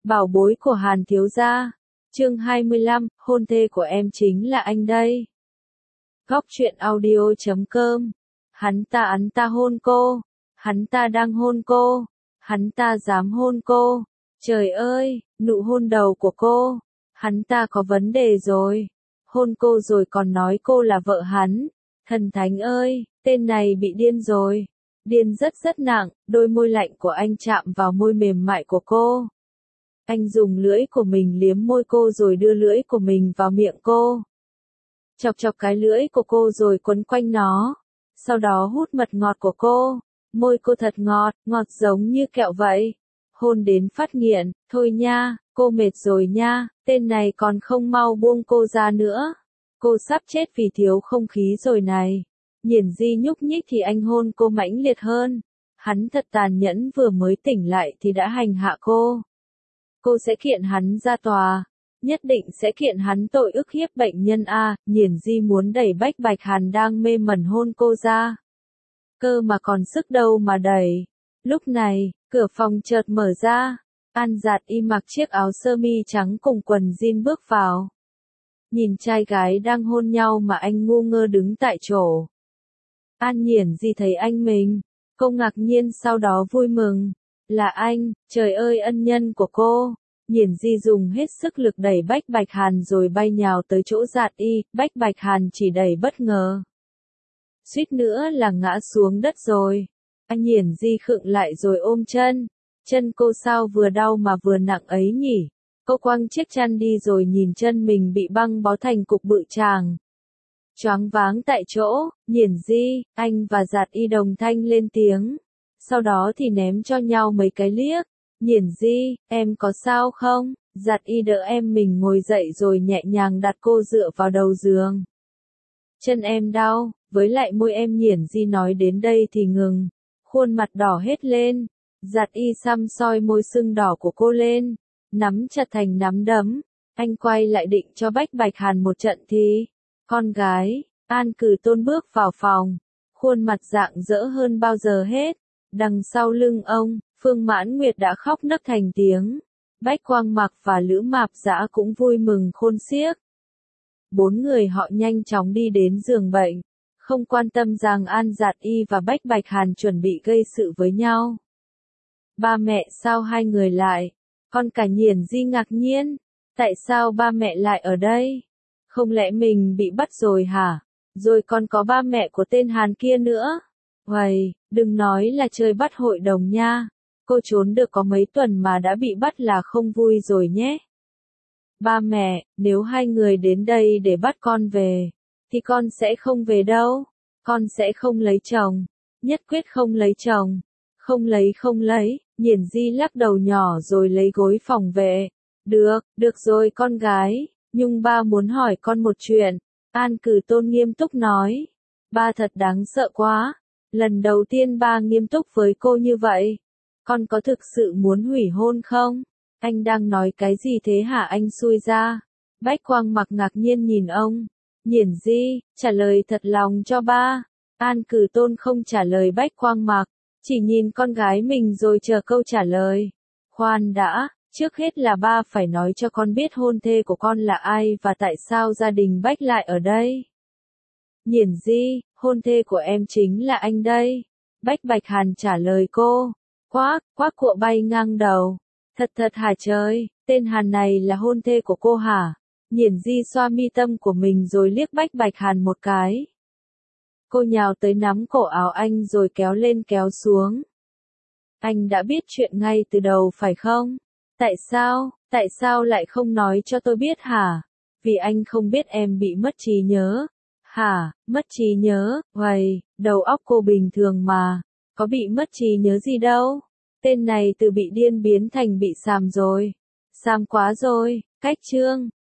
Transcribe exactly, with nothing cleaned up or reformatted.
Bảo bối của Hàn thiếu gia. Chương hai mươi lăm, hôn thê của em chính là anh đây. Góc truyện audio chấm com. Hắn ta hắn ta hôn cô. Hắn ta đang hôn cô. Hắn ta dám hôn cô. Trời ơi, nụ hôn đầu của cô. Hắn ta có vấn đề rồi. Hôn cô rồi còn nói cô là vợ hắn. Thần thánh ơi, tên này bị điên rồi. Điên rất rất nặng, đôi môi lạnh của anh chạm vào môi mềm mại của cô. Anh dùng lưỡi của mình liếm môi cô rồi đưa lưỡi của mình vào miệng cô. Chọc chọc cái lưỡi của cô rồi quấn quanh nó. Sau đó hút mật ngọt của cô. Môi cô thật ngọt, ngọt giống như kẹo vậy. Hôn đến phát nghiện, thôi nha, cô mệt rồi nha, tên này còn không mau buông cô ra nữa. Cô sắp chết vì thiếu không khí rồi này. Nhiển Di nhúc nhích thì anh hôn cô mãnh liệt hơn. Hắn thật tàn nhẫn, vừa mới tỉnh lại thì đã hành hạ cô. Cô sẽ kiện hắn ra tòa. Nhất định sẽ kiện hắn tội ức hiếp bệnh nhân A. Nhiển Di muốn đẩy Bách Bạch Hàn đang mê mẩn hôn cô ra. Cơ mà còn sức đâu mà đẩy. Lúc này, cửa phòng chợt mở ra. An Dạt Y mặc chiếc áo sơ mi trắng cùng quần jean bước vào. Nhìn trai gái đang hôn nhau mà anh ngu ngơ đứng tại chỗ. An Nhiển Di thấy anh mình. Cô ngạc nhiên sau đó vui mừng. Là anh, trời ơi ân nhân của cô. Nhiển Di dùng hết sức lực đẩy Bách Bạch Hàn rồi bay nhào tới chỗ Dạt Y. Bách Bạch Hàn chỉ đẩy bất ngờ. Suýt nữa là ngã xuống đất rồi. Anh Nhiển Di khựng lại rồi ôm chân. Chân cô sao vừa đau mà vừa nặng ấy nhỉ? Cô quăng chiếc chăn đi rồi nhìn chân mình bị băng bó thành cục bự chàng. Choáng váng tại chỗ, Nhiển Di, anh và Dạt Y đồng thanh lên tiếng. Sau đó thì ném cho nhau mấy cái liếc. Nhiển Di, em có sao không? Dạt Y đỡ em mình ngồi dậy rồi nhẹ nhàng đặt cô dựa vào đầu giường. Chân em đau, với lại môi em. Nhiển Di nói đến đây thì ngừng. Khuôn mặt đỏ hết lên. Dạt Y xăm soi môi sưng đỏ của cô lên. Nắm chặt thành nắm đấm. Anh quay lại định cho Bách Bạch Hàn một trận thì. Con gái, An Cử Tôn bước vào phòng. Khuôn mặt rạng rỡ hơn bao giờ hết. Đằng sau lưng ông, Phương Mãn Nguyệt đã khóc nấc thành tiếng. Bách Quang Mặc và Lữ Mạp Dã cũng vui mừng khôn xiếc. Bốn người họ nhanh chóng đi đến giường bệnh. Không quan tâm rằng An Dạt Y và Bách Bạch Hàn chuẩn bị gây sự với nhau. Ba mẹ sao hai người lại? Con cả Nhiển Di ngạc nhiên. Tại sao ba mẹ lại ở đây? Không lẽ mình bị bắt rồi hả? Rồi còn có ba mẹ của tên Hàn kia nữa. Uầy, đừng nói là chơi bắt hội đồng nha. Cô trốn được có mấy tuần mà đã bị bắt là không vui rồi nhé. Ba mẹ, nếu hai người đến đây để bắt con về, thì con sẽ không về đâu. Con sẽ không lấy chồng. Nhất quyết không lấy chồng. Không lấy không lấy. Nhiển Di lắc đầu nhỏ rồi lấy gối phòng vệ. Được, được rồi con gái. Nhưng ba muốn hỏi con một chuyện. An Cử Tôn nghiêm túc nói. Ba thật đáng sợ quá. Lần đầu tiên ba nghiêm túc với cô như vậy. Con có thực sự muốn hủy hôn không? Anh đang nói cái gì thế hả anh xui ra? Bách Quang Mặc ngạc nhiên nhìn ông. Nhiển Di, trả lời thật lòng cho ba. An Cử Tôn không trả lời Bách Quang Mặc. Chỉ nhìn con gái mình rồi chờ câu trả lời. Khoan đã. Trước hết là ba phải nói cho con biết hôn thê của con là ai và tại sao gia đình Bách lại ở đây. Nhiển Di, hôn thê của em chính là anh đây. Bách Bạch Hàn trả lời cô. Quác, quác cụa bay ngang đầu. Thật thật hả trời, tên Hàn này là hôn thê của cô hả? Nhiển Di xoa mi tâm của mình rồi liếc Bách Bạch Hàn một cái. Cô nhào tới nắm cổ áo anh rồi kéo lên kéo xuống. Anh đã biết chuyện ngay từ đầu phải không? Tại sao, tại sao lại không nói cho tôi biết hả? Vì anh không biết em bị mất trí nhớ. Hả, mất trí nhớ, uầy, đầu óc cô bình thường mà. Có bị mất trí nhớ gì đâu. Tên này từ bị điên biến thành bị xàm rồi. Xàm quá rồi, cách chương.